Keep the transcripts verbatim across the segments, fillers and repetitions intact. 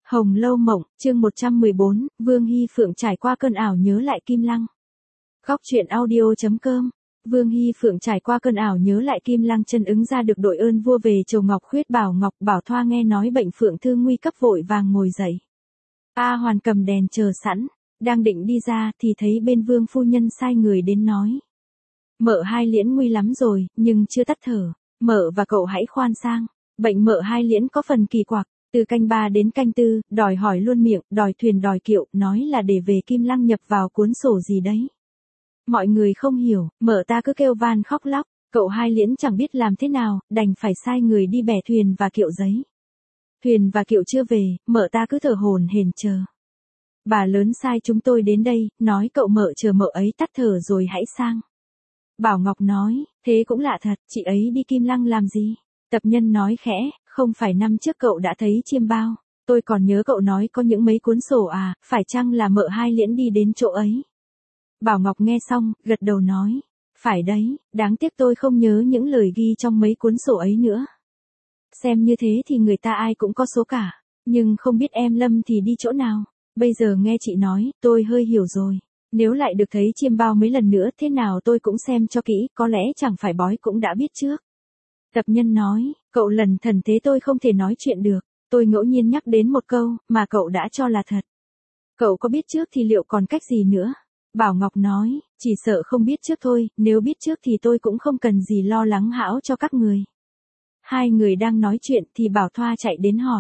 Hồng Lâu Mộng, chương một trăm mười bốn, Vương Hy Phượng trải qua cơn ảo nhớ lại Kim Lăng. Góc truyện audio chấm com. Vương Hy Phượng trải qua cơn ảo nhớ lại Kim Lăng, chân ứng ra được đội ơn vua về chầu Ngọc Khuyết bảo Ngọc Bảo Thoa nghe nói bệnh Phượng Thư nguy cấp vội vàng ngồi dậy. A Hoàn cầm đèn chờ sẵn, đang định đi ra thì thấy bên Vương phu nhân sai người đến nói. Mợ Hai Liễn nguy lắm rồi, nhưng chưa tắt thở, mợ và cậu hãy khoan sang, bệnh mợ Hai Liễn có phần kỳ quặc. Từ canh ba đến canh tư, đòi hỏi luôn miệng, đòi thuyền đòi kiệu, nói là để về Kim Lăng nhập vào cuốn sổ gì đấy. Mọi người không hiểu, mợ ta cứ kêu van khóc lóc, cậu Hai Liễn chẳng biết làm thế nào, đành phải sai người đi bẻ thuyền và kiệu giấy. Thuyền và kiệu chưa về, mợ ta cứ thở hổn hển chờ. Bà lớn sai chúng tôi đến đây, nói cậu mợ chờ mợ ấy tắt thở rồi hãy sang. Bảo Ngọc nói, thế cũng lạ thật, chị ấy đi Kim Lăng làm gì? Tập nhân nói khẽ, không phải năm trước cậu đã thấy chiêm bao, tôi còn nhớ cậu nói có những mấy cuốn sổ à, phải chăng là mợ Hai Liễn đi đến chỗ ấy? Bảo Ngọc nghe xong, gật đầu nói, phải đấy, đáng tiếc tôi không nhớ những lời ghi trong mấy cuốn sổ ấy nữa. Xem như thế thì người ta ai cũng có số cả, nhưng không biết em Lâm thì đi chỗ nào, bây giờ nghe chị nói, tôi hơi hiểu rồi. Nếu lại được thấy chiêm bao mấy lần nữa thế nào tôi cũng xem cho kỹ, có lẽ chẳng phải bói cũng đã biết trước. Tập nhân nói, cậu lần thần thế tôi không thể nói chuyện được, tôi ngẫu nhiên nhắc đến một câu, mà cậu đã cho là thật. Cậu có biết trước thì liệu còn cách gì nữa? Bảo Ngọc nói, chỉ sợ không biết trước thôi, nếu biết trước thì tôi cũng không cần gì lo lắng hão cho các người. Hai người đang nói chuyện thì Bảo Thoa chạy đến hỏi.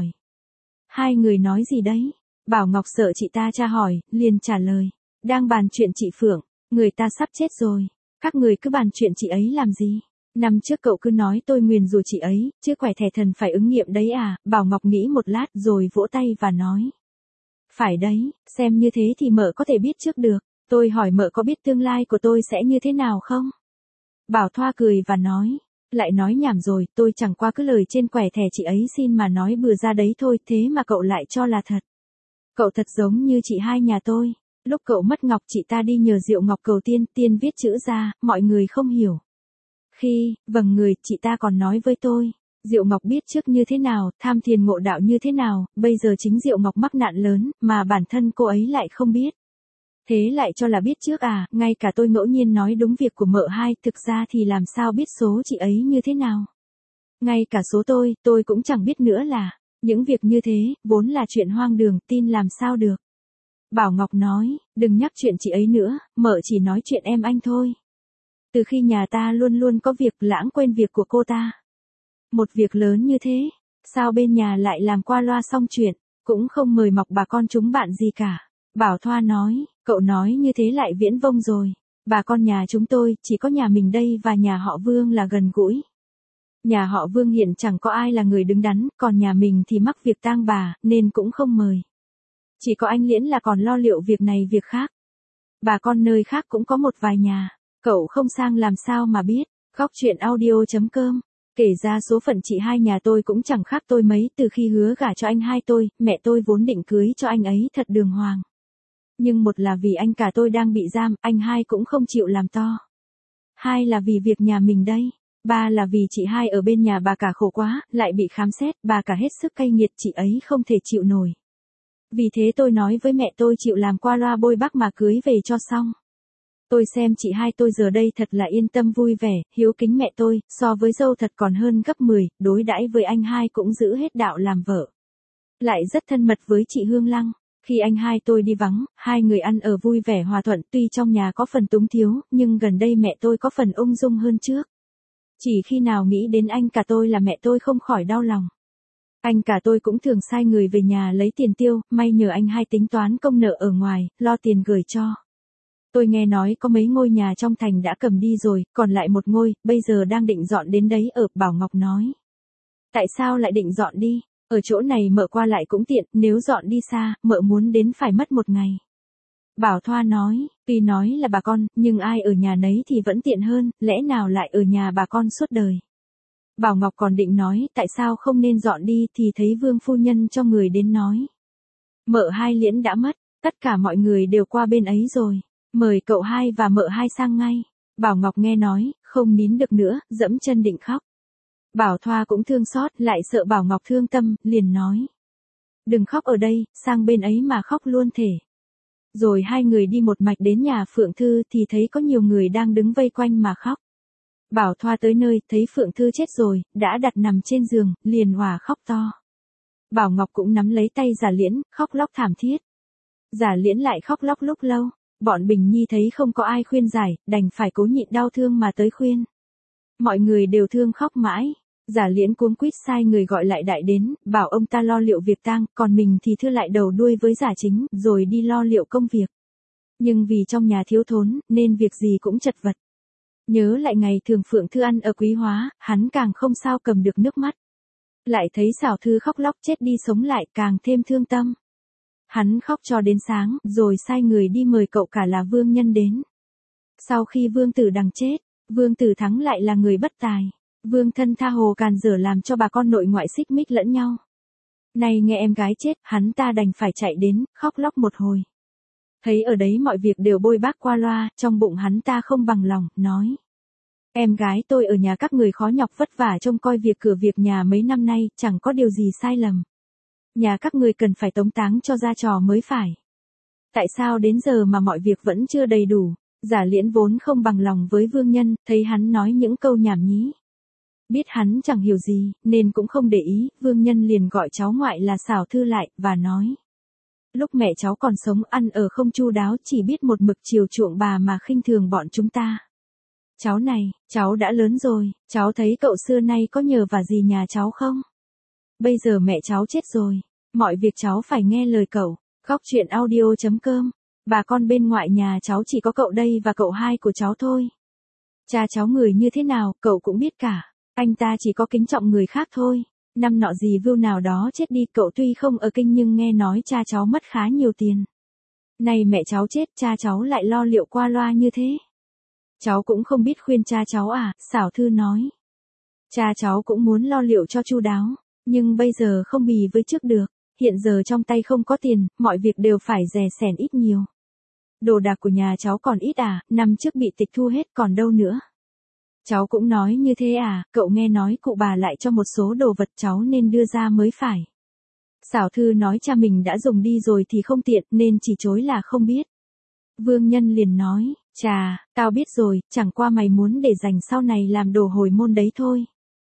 Hai người nói gì đấy? Bảo Ngọc sợ chị ta tra hỏi, liền trả lời, đang bàn chuyện chị Phượng, người ta sắp chết rồi, các người cứ bàn chuyện chị ấy làm gì? Năm trước cậu cứ nói tôi nguyền rủa chị ấy, chứ quẻ thẻ thần phải ứng nghiệm đấy à, Bảo Ngọc nghĩ một lát rồi vỗ tay và nói. Phải đấy, xem như thế thì mợ có thể biết trước được, tôi hỏi mợ có biết tương lai của tôi sẽ như thế nào không? Bảo Thoa cười và nói, lại nói nhảm rồi, tôi chẳng qua cứ lời trên quẻ thẻ chị ấy xin mà nói bừa ra đấy thôi, thế mà cậu lại cho là thật. Cậu thật giống như chị hai nhà tôi, lúc cậu mất ngọc chị ta đi nhờ Diệu Ngọc cầu tiên, tiên viết chữ ra, mọi người không hiểu. Khi, vâng người, chị ta còn nói với tôi, Diệu Ngọc biết trước như thế nào, tham thiền ngộ đạo như thế nào, bây giờ chính Diệu Ngọc mắc nạn lớn, mà bản thân cô ấy lại không biết. Thế lại cho là biết trước à, ngay cả tôi ngẫu nhiên nói đúng việc của mợ hai, thực ra thì làm sao biết số chị ấy như thế nào. Ngay cả số tôi, tôi cũng chẳng biết nữa là, những việc như thế, vốn là chuyện hoang đường, tin làm sao được. Bảo Ngọc nói, đừng nhắc chuyện chị ấy nữa, mợ chỉ nói chuyện em anh thôi. Từ khi nhà ta luôn luôn có việc lãng quên việc của cô ta. Một việc lớn như thế, sao bên nhà lại làm qua loa xong chuyện, cũng không mời mọc bà con chúng bạn gì cả. Bảo Thoa nói, cậu nói như thế lại viễn vông rồi. Bà con nhà chúng tôi, chỉ có nhà mình đây và nhà họ Vương là gần gũi. Nhà họ Vương hiện chẳng có ai là người đứng đắn, còn nhà mình thì mắc việc tang bà, nên cũng không mời. Chỉ có anh Liễn là còn lo liệu việc này việc khác. Bà con nơi khác cũng có một vài nhà. Cậu không sang làm sao mà biết. Góc truyện audio chấm com. Kể ra số phận chị hai nhà tôi cũng chẳng khác tôi mấy, từ khi hứa gả cho anh hai tôi, mẹ tôi vốn định cưới cho anh ấy thật đường hoàng. Nhưng một là vì anh cả tôi đang bị giam, anh hai cũng không chịu làm to. Hai là vì việc nhà mình đây. Ba là vì chị hai ở bên nhà bà cả khổ quá, lại bị khám xét, bà cả hết sức cay nghiệt, chị ấy không thể chịu nổi. Vì thế tôi nói với mẹ tôi chịu làm qua loa bôi bác mà cưới về cho xong. Tôi xem chị hai tôi giờ đây thật là yên tâm vui vẻ, hiếu kính mẹ tôi, so với dâu thật còn hơn gấp mười, đối đãi với anh hai cũng giữ hết đạo làm vợ. Lại rất thân mật với chị Hương Lăng. Khi anh hai tôi đi vắng, hai người ăn ở vui vẻ hòa thuận, tuy trong nhà có phần túng thiếu, nhưng gần đây mẹ tôi có phần ung dung hơn trước. Chỉ khi nào nghĩ đến anh cả tôi là mẹ tôi không khỏi đau lòng. Anh cả tôi cũng thường sai người về nhà lấy tiền tiêu, may nhờ anh hai tính toán công nợ ở ngoài, lo tiền gửi cho. Tôi nghe nói có mấy ngôi nhà trong thành đã cầm đi rồi, còn lại một ngôi, bây giờ đang định dọn đến đấy ở, Bảo Ngọc nói. Tại sao lại định dọn đi? Ở chỗ này mợ qua lại cũng tiện, nếu dọn đi xa, mợ muốn đến phải mất một ngày. Bảo Thoa nói, tuy nói là bà con, nhưng ai ở nhà nấy thì vẫn tiện hơn, lẽ nào lại ở nhà bà con suốt đời. Bảo Ngọc còn định nói, tại sao không nên dọn đi thì thấy Vương phu nhân cho người đến nói. Mợ Hai Liễn đã mất, tất cả mọi người đều qua bên ấy rồi, mời cậu hai và mợ hai sang ngay. Bảo Ngọc nghe nói, không nín được nữa, dẫm chân định khóc. Bảo Thoa cũng thương xót, lại sợ Bảo Ngọc thương tâm, liền nói. đừng khóc ở đây, sang bên ấy mà khóc luôn thể. Rồi hai người đi một mạch đến nhà Phượng Thư thì thấy có nhiều người đang đứng vây quanh mà khóc. Bảo Thoa tới nơi, thấy Phượng Thư chết rồi, đã đặt nằm trên giường, liền òa khóc to. Bảo Ngọc cũng nắm lấy tay Giả Liễn, khóc lóc thảm thiết. Giả Liễn lại khóc lóc lúc lâu, bọn Bình Nhi thấy không có ai khuyên giải, đành phải cố nhịn đau thương mà tới khuyên. Mọi người đều thương khóc mãi. Giả Liễn cuống quýt sai người gọi lại đại đến, bảo ông ta lo liệu việc tang, còn mình thì thưa lại đầu đuôi với Giả Chính, rồi đi lo liệu công việc. Nhưng vì trong nhà thiếu thốn, nên việc gì cũng chật vật. Nhớ lại ngày thường Phượng Thư ăn ở Quý Hóa, hắn càng không sao cầm được nước mắt. Lại thấy Xảo Thư khóc lóc chết đi sống lại, càng thêm thương tâm. Hắn khóc cho đến sáng, rồi sai người đi mời cậu cả là Vương Nhân đến. Sau khi Vương Tử Đằng chết, Vương Tử Thắng lại là người bất tài. Vương Thân tha hồ càn dở làm cho bà con nội ngoại xích mích lẫn nhau. Này nghe em gái chết, hắn ta đành phải chạy đến, khóc lóc một hồi. Thấy ở đấy mọi việc đều bôi bác qua loa, trong bụng hắn ta không bằng lòng, nói. Em gái tôi ở nhà các người khó nhọc vất vả trông coi việc cửa việc nhà mấy năm nay, chẳng có điều gì sai lầm. Nhà các người cần phải tống táng cho ra trò mới phải. Tại sao đến giờ mà mọi việc vẫn chưa đầy đủ? Giả Liễn vốn không bằng lòng với Vương Nhân, thấy hắn nói những câu nhảm nhí. Biết hắn chẳng hiểu gì, nên cũng không để ý, Vương Nhân liền gọi cháu ngoại là Xảo Thư lại, và nói. Lúc mẹ cháu còn sống ăn ở không chu đáo, chỉ biết một mực chiều chuộng bà mà khinh thường bọn chúng ta. Cháu này, cháu đã lớn rồi, cháu thấy cậu xưa nay có nhờ vả gì nhà cháu không? Bây giờ mẹ cháu chết rồi, mọi việc cháu phải nghe lời cậu. Khóc chuyện audio chấm com. Bà con bên ngoại nhà cháu chỉ có cậu đây và cậu hai của cháu thôi. Cha cháu người như thế nào, cậu cũng biết cả. Anh ta chỉ có kính trọng người khác thôi. Năm nọ gì vưu nào đó chết đi, cậu tuy không ở kinh nhưng nghe nói cha cháu mất khá nhiều tiền. Này mẹ cháu chết, cha cháu lại lo liệu qua loa như thế. Cháu cũng không biết khuyên cha cháu à, Xảo Thư nói. Cha cháu cũng muốn lo liệu cho chu đáo, nhưng bây giờ không bì với trước được. Hiện giờ trong tay không có tiền, mọi việc đều phải dè sẻn ít nhiều. Đồ đạc của nhà cháu còn ít à, năm trước bị tịch thu hết còn đâu nữa. Cháu cũng nói như thế à, cậu nghe nói cụ bà lại cho một số đồ vật cháu nên đưa ra mới phải. Xảo Thư nói cha mình đã dùng đi rồi thì không tiện nên chỉ chối là không biết. Vương Nhân liền nói, chà, tao biết rồi, chẳng qua mày muốn để dành sau này làm đồ hồi môn đấy thôi.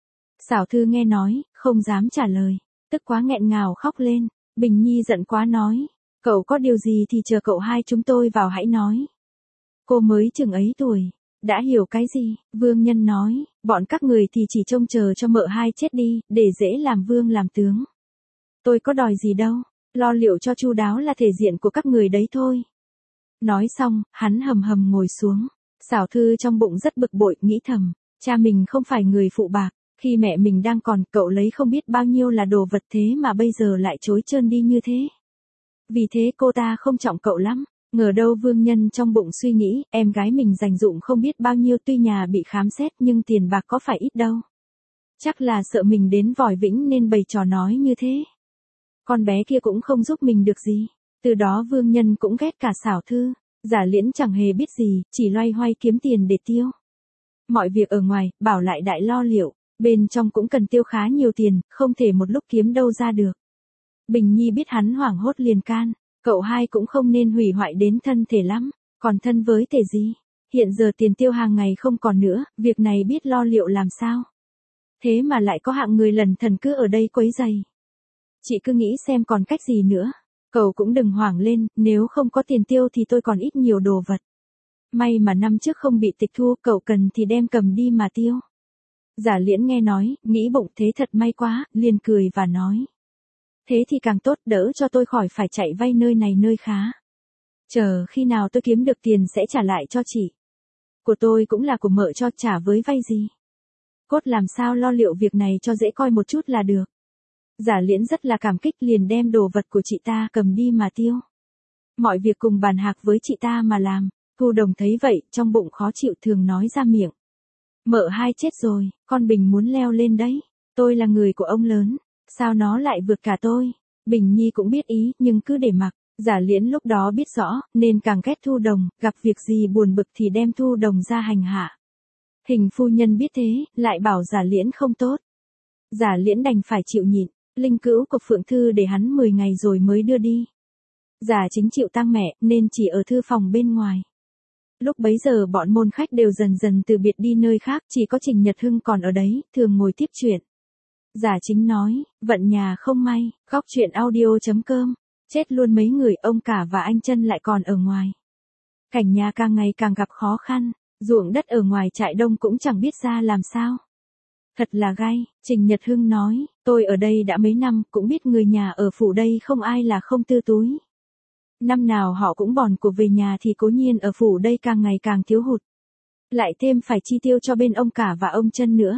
Xảo Thư nghe nói, không dám trả lời, tức quá nghẹn ngào khóc lên. Bình Nhi giận quá nói, cậu có điều gì thì chờ cậu hai chúng tôi vào hãy nói. Cô mới chừng ấy tuổi, đã hiểu cái gì? Vương Nhân nói, bọn các người thì chỉ trông chờ cho mợ hai chết đi, để dễ làm vương làm tướng. Tôi có đòi gì đâu, lo liệu cho chu đáo là thể diện của các người đấy thôi. Nói xong, hắn hầm hầm ngồi xuống. Xảo Thư trong bụng rất bực bội, nghĩ thầm, cha mình không phải người phụ bạc, khi mẹ mình đang còn, cậu lấy không biết bao nhiêu là đồ vật thế mà bây giờ lại chối trơn đi như thế. Vì thế cô ta không trọng cậu lắm. Ngờ đâu Vương Nhân trong bụng suy nghĩ, em gái mình dành dụm không biết bao nhiêu, tuy nhà bị khám xét nhưng tiền bạc có phải ít đâu. Chắc là sợ mình đến vòi vĩnh nên bày trò nói như thế. Con bé kia cũng không giúp mình được gì. Từ đó Vương Nhân cũng ghét cả Xảo Thư. Giả Liễn chẳng hề biết gì, chỉ loay hoay kiếm tiền để tiêu. Mọi việc ở ngoài, bảo lại đại lo liệu, bên trong cũng cần tiêu khá nhiều tiền, không thể một lúc kiếm đâu ra được. Bình Nhi biết hắn hoảng hốt liền can, cậu hai cũng không nên hủy hoại đến thân thể lắm, còn thân với thể gì. Hiện giờ tiền tiêu hàng ngày không còn nữa, việc này biết lo liệu làm sao. Thế mà lại có hạng người lần thần cứ ở đây quấy giày. Chị cứ nghĩ xem còn cách gì nữa. Cậu cũng đừng hoảng lên, nếu không có tiền tiêu thì tôi còn ít nhiều đồ vật. May mà năm trước không bị tịch thu, cậu cần thì đem cầm đi mà tiêu. Giả Liễn nghe nói, nghĩ bụng thế thật may quá, liền cười và nói. Thế thì càng tốt, đỡ cho tôi khỏi phải chạy vay nơi này nơi khá. Chờ khi nào tôi kiếm được tiền sẽ trả lại cho chị. Của tôi cũng là của mợ cho, trả với vay gì. Cốt làm sao lo liệu việc này cho dễ coi một chút là được. Giả Liễn rất là cảm kích, liền đem đồ vật của chị ta cầm đi mà tiêu. Mọi việc cùng bàn hạc với chị ta mà làm. Thu Đồng thấy vậy, trong bụng khó chịu thường nói ra miệng. Mợ hai chết rồi, con Bình muốn leo lên đấy. Tôi là người của ông lớn, sao nó lại vượt cả tôi. Bình Nhi cũng biết ý, nhưng cứ để mặc. Giả Liễn lúc đó biết rõ, nên càng ghét Thu Đồng, gặp việc gì buồn bực thì đem Thu Đồng ra hành hạ. Hình phu nhân biết thế, lại bảo Giả Liễn không tốt. Giả Liễn đành phải chịu nhịn. Linh cữu của Phượng Thư để hắn mười ngày rồi mới đưa đi. Giả Chính chịu tang mẹ nên chỉ ở thư phòng bên ngoài. Lúc bấy giờ bọn môn khách đều dần dần từ biệt đi nơi khác, chỉ có Trình Nhật Hưng còn ở đấy, thường ngồi tiếp chuyện. Giả Chính nói, vận nhà không may, góc chuyện audio chấm com, chết luôn mấy người, ông cả và anh Chân lại còn ở ngoài. Cảnh nhà càng ngày càng gặp khó khăn, ruộng đất ở ngoài trại đông cũng chẳng biết ra làm sao. Thật là gay, Trình Nhật Hưng nói, tôi ở đây đã mấy năm, cũng biết người nhà ở phủ đây không ai là không tư túi. Năm nào họ cũng bòn của về nhà thì cố nhiên ở phủ đây càng ngày càng thiếu hụt. Lại thêm phải chi tiêu cho bên ông cả và ông Chân nữa.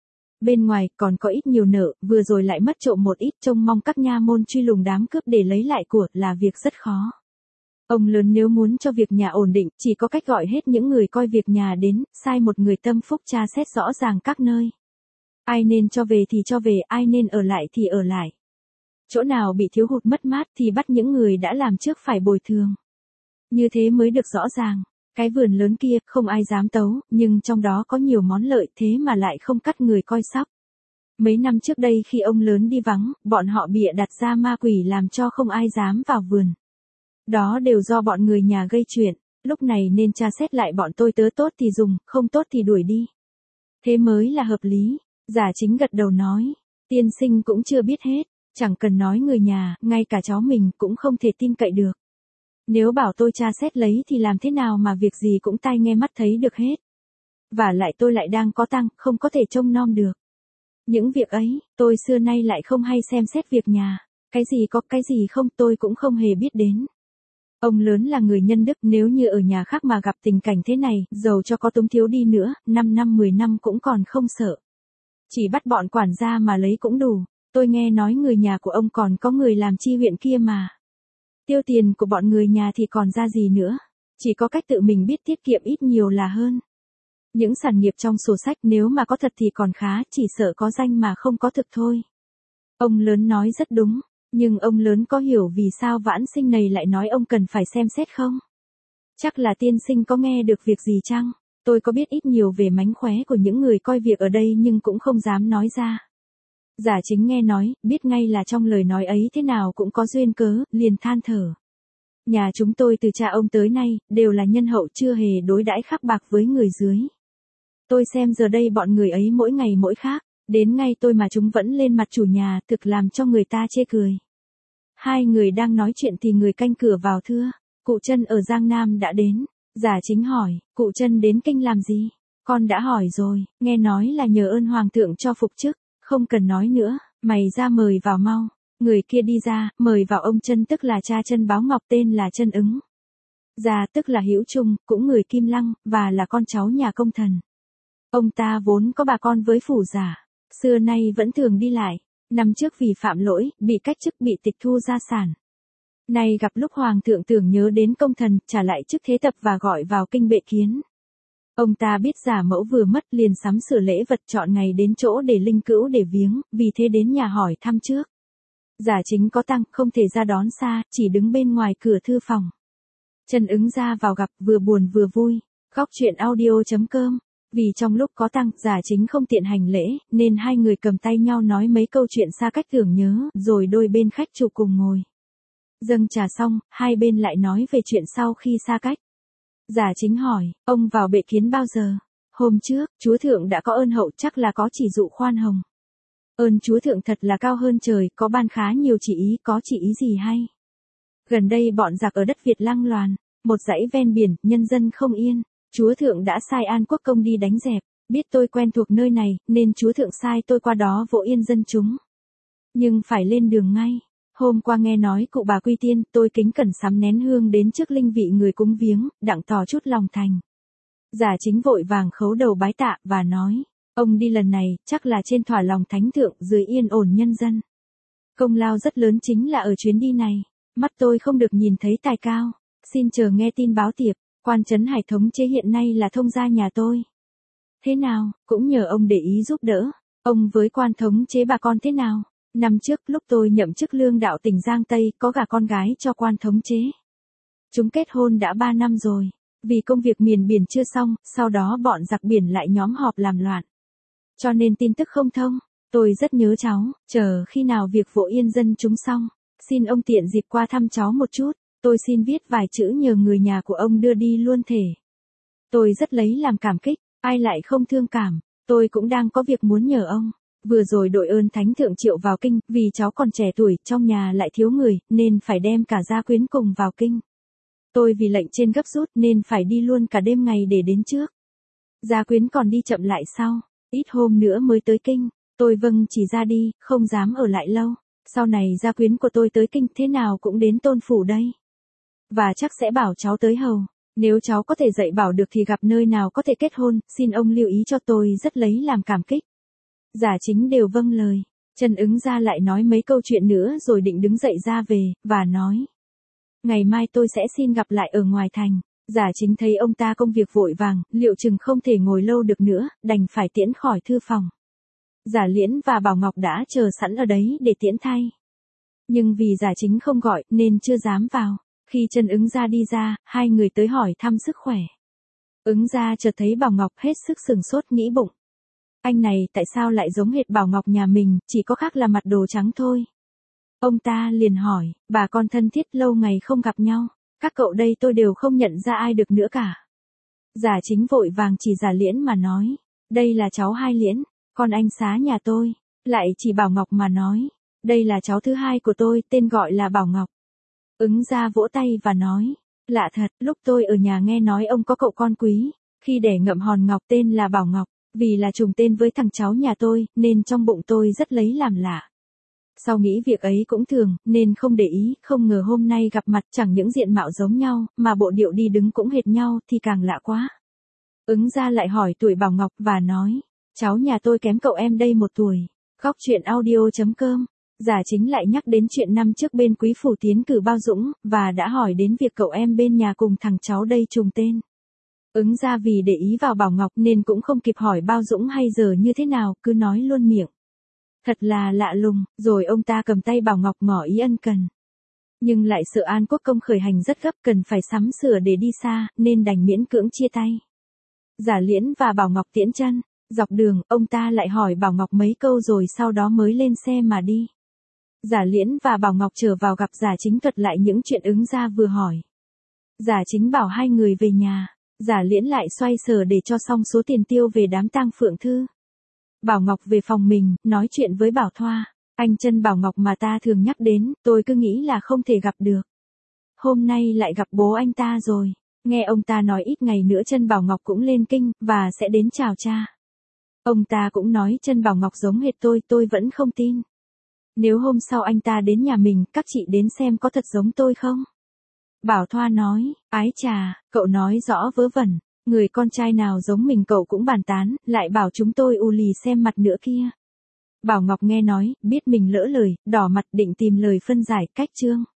Bên ngoài còn có ít nhiều nợ, vừa rồi lại mất trộm một ít, trông mong các nha môn truy lùng đám cướp để lấy lại của là việc rất khó. Ông lớn nếu muốn cho việc nhà ổn định, chỉ có cách gọi hết những người coi việc nhà đến, sai một người tâm phúc tra xét rõ ràng các nơi. Ai nên cho về thì cho về, ai nên ở lại thì ở lại. Chỗ nào bị thiếu hụt mất mát thì bắt những người đã làm trước phải bồi thường. Như thế mới được rõ ràng. Cái vườn lớn kia không ai dám tấu, nhưng trong đó có nhiều món lợi thế mà lại không cắt người coi sóc. Mấy năm trước đây khi ông lớn đi vắng, bọn họ bịa đặt ra ma quỷ làm cho không ai dám vào vườn. Đó đều do bọn người nhà gây chuyện, lúc này nên tra xét lại bọn tôi, tớ tốt thì dùng, không tốt thì đuổi đi. Thế mới là hợp lý. Giả Chính gật đầu nói, tiên sinh cũng chưa biết hết, chẳng cần nói người nhà, ngay cả cháu mình cũng không thể tin cậy được. Nếu bảo tôi tra xét lấy thì làm thế nào mà việc gì cũng tai nghe mắt thấy được hết. Và lại tôi lại đang có tăng, không có thể trông nom được. Những việc ấy, tôi xưa nay lại không hay xem xét việc nhà. Cái gì có, cái gì không tôi cũng không hề biết đến. Ông lớn là người nhân đức, nếu như ở nhà khác mà gặp tình cảnh thế này, dầu cho có túng thiếu đi nữa, năm năm mười năm cũng còn không sợ. Chỉ bắt bọn quản gia mà lấy cũng đủ. Tôi nghe nói người nhà của ông còn có người làm chi huyện kia mà. Tiêu tiền của bọn người nhà thì còn ra gì nữa. Chỉ có cách tự mình biết tiết kiệm ít nhiều là hơn. Những sản nghiệp trong sổ sách nếu mà có thật thì còn khá, chỉ sợ có danh mà không có thực thôi. Ông lớn nói rất đúng, nhưng ông lớn có hiểu vì sao vãn sinh này lại nói ông cần phải xem xét không? Chắc là tiên sinh có nghe được việc gì chăng? Tôi có biết ít nhiều về mánh khóe của những người coi việc ở đây nhưng cũng không dám nói ra. Giả Chính nghe nói, biết ngay là trong lời nói ấy thế nào cũng có duyên cớ, liền than thở. Nhà chúng tôi từ cha ông tới nay, đều là nhân hậu, chưa hề đối đãi khắc bạc với người dưới. Tôi xem giờ đây bọn người ấy mỗi ngày mỗi khác, đến ngay tôi mà chúng vẫn lên mặt chủ nhà, thực làm cho người ta chê cười. Hai người đang nói chuyện thì người canh cửa vào thưa, cụ Chân ở Giang Nam đã đến. Giả Chính hỏi, cụ Chân đến kinh làm gì? Con đã hỏi rồi, nghe nói là nhờ ơn hoàng thượng cho phục chức, không cần nói nữa, mày ra mời vào mau. Người kia đi ra, mời vào ông Chân, tức là cha Chân Báo Ngọc, tên là Chân Ứng. Già tức là Hữu Trung, cũng người Kim Lăng, và là con cháu nhà công thần. Ông ta vốn có bà con với phủ giả, xưa nay vẫn thường đi lại, năm trước vì phạm lỗi, bị cách chức, bị tịch thu gia sản. Nay gặp lúc hoàng thượng tưởng nhớ đến công thần, trả lại chức thế tập và gọi vào kinh bệ kiến. Ông ta biết giả mẫu vừa mất liền sắm sửa lễ vật, chọn ngày đến chỗ để linh cữu để viếng, vì thế đến nhà hỏi thăm trước. Giả Chính có tang, không thể ra đón xa, chỉ đứng bên ngoài cửa thư phòng. Chân Ứng ra vào gặp, vừa buồn vừa vui. Góc chuyện audio chấm com. Vì trong lúc có tang, Giả Chính không tiện hành lễ, nên hai người cầm tay nhau nói mấy câu chuyện xa cách tưởng nhớ, rồi đôi bên khách chủ cùng ngồi. Dâng trà xong, hai bên lại nói về chuyện sau khi xa cách. Giả Chính hỏi, ông vào bệ kiến bao giờ? Hôm trước, chúa thượng đã có ơn hậu, chắc là có chỉ dụ khoan hồng. Ơn chúa thượng thật là cao hơn trời, có ban khá nhiều chỉ ý, có chỉ ý gì hay? Gần đây bọn giặc ở đất Việt lăng loàn, một dãy ven biển, nhân dân không yên. Chúa thượng đã sai An Quốc Công đi đánh dẹp, biết tôi quen thuộc nơi này, nên chúa thượng sai tôi qua đó vỗ yên dân chúng. Nhưng phải lên đường ngay. Hôm qua nghe nói cụ bà quy tiên, tôi kính cẩn sắm nén hương đến trước linh vị người cúng viếng, đặng tỏ chút lòng thành. Giả Chính vội vàng khấu đầu bái tạ, và nói, ông đi lần này, chắc là trên thỏa lòng thánh thượng, dưới yên ổn nhân dân. Công lao rất lớn chính là ở chuyến đi này, mắt tôi không được nhìn thấy tài cao, xin chờ nghe tin báo tiệp. Quan Trấn Hải thống chế hiện nay là thông gia nhà tôi. Thế nào, cũng nhờ ông để ý giúp đỡ. Ông với quan thống chế bà con thế nào? Năm trước lúc tôi nhậm chức lương đạo tỉnh Giang Tây, có gả con gái cho quan thống chế. Chúng kết hôn đã ba năm rồi. Vì công việc miền biển chưa xong, sau đó bọn giặc biển lại nhóm họp làm loạn. Cho nên tin tức không thông. Tôi rất nhớ cháu, chờ khi nào việc vội yên dân chúng xong. Xin ông tiện dịp qua thăm cháu một chút, tôi xin viết vài chữ nhờ người nhà của ông đưa đi luôn thể. Tôi rất lấy làm cảm kích, ai lại không thương cảm, tôi cũng đang có việc muốn nhờ ông. Vừa rồi đội ơn thánh thượng triệu vào kinh, vì cháu còn trẻ tuổi, trong nhà lại thiếu người, nên phải đem cả gia quyến cùng vào kinh. Tôi vì lệnh trên gấp rút nên phải đi luôn cả đêm ngày để đến trước. Gia quyến còn đi chậm lại sau, ít hôm nữa mới tới kinh. Tôi vâng chỉ ra đi, không dám ở lại lâu. Sau này gia quyến của tôi tới kinh thế nào cũng đến tôn phủ đây. Và chắc sẽ bảo cháu tới hầu. Nếu cháu có thể dạy bảo được thì gặp nơi nào có thể kết hôn, xin ông lưu ý cho tôi rất lấy làm cảm kích. Giả chính đều vâng lời. Trần Ứng Gia lại nói mấy câu chuyện nữa rồi định đứng dậy ra về, và nói. Ngày mai tôi sẽ xin gặp lại ở ngoài thành. Giả chính thấy ông ta công việc vội vàng, liệu chừng không thể ngồi lâu được nữa, đành phải tiễn khỏi thư phòng. Giả Liễn và Bảo Ngọc đã chờ sẵn ở đấy để tiễn thay. Nhưng vì giả chính không gọi nên chưa dám vào. Khi Trần Ứng Gia đi ra, hai người tới hỏi thăm sức khỏe. Ứng Gia chợt thấy Bảo Ngọc hết sức sừng sốt nghĩ bụng. Anh này tại sao lại giống hệt Bảo Ngọc nhà mình, chỉ có khác là mặt đồ trắng thôi. Ông ta liền hỏi, bà con thân thiết lâu ngày không gặp nhau, các cậu đây tôi đều không nhận ra ai được nữa cả. Giả chính vội vàng chỉ Giả Liễn mà nói, đây là cháu hai Liễn, con anh xá nhà tôi, lại chỉ Bảo Ngọc mà nói, đây là cháu thứ hai của tôi, tên gọi là Bảo Ngọc. Ứng Gia vỗ tay và nói, lạ thật, lúc tôi ở nhà nghe nói ông có cậu con quý, khi đẻ ngậm hòn ngọc tên là Bảo Ngọc, vì là trùng tên với thằng cháu nhà tôi, nên trong bụng tôi rất lấy làm lạ. Sau nghĩ việc ấy cũng thường, nên không để ý, không ngờ hôm nay gặp mặt chẳng những diện mạo giống nhau, mà bộ điệu đi đứng cũng hệt nhau, thì càng lạ quá. Ứng Gia lại hỏi tuổi Bảo Ngọc và nói, cháu nhà tôi kém cậu em đây một tuổi. Góc truyện audio chấm com. Giả chính lại nhắc đến chuyện năm trước bên quý phủ tiến cử Bao Dũng, và đã hỏi đến việc cậu em bên nhà cùng thằng cháu đây trùng tên. Ứng Gia vì để ý vào Bảo Ngọc nên cũng không kịp hỏi Bao Dũng hay giờ như thế nào, cứ nói luôn miệng. Thật là lạ lùng, rồi ông ta cầm tay Bảo Ngọc ngỏ ý ân cần. Nhưng lại sợ An Quốc công khởi hành rất gấp cần phải sắm sửa để đi xa, nên đành miễn cưỡng chia tay. Giả Liễn và Bảo Ngọc tiễn chân, dọc đường, ông ta lại hỏi Bảo Ngọc mấy câu rồi sau đó mới lên xe mà đi. Giả Liễn và Bảo Ngọc trở vào gặp Giả Chính thuật lại những chuyện Ứng Gia vừa hỏi. Giả Chính bảo hai người về nhà, Giả Liễn lại xoay sở để cho xong số tiền tiêu về đám tang Phượng Thư. Bảo Ngọc về phòng mình, nói chuyện với Bảo Thoa, anh chân Bảo Ngọc mà ta thường nhắc đến, tôi cứ nghĩ là không thể gặp được. Hôm nay lại gặp bố anh ta rồi, nghe ông ta nói ít ngày nữa chân Bảo Ngọc cũng lên kinh, và sẽ đến chào cha. Ông ta cũng nói chân Bảo Ngọc giống hệt tôi, tôi vẫn không tin. Nếu hôm sau anh ta đến nhà mình, các chị đến xem có thật giống tôi không? Bảo Thoa nói, ái chà, cậu nói rõ vớ vẩn, người con trai nào giống mình cậu cũng bàn tán, lại bảo chúng tôi u lì xem mặt nữa kia. Bảo Ngọc nghe nói, biết mình lỡ lời, đỏ mặt định tìm lời phân giải cách chương.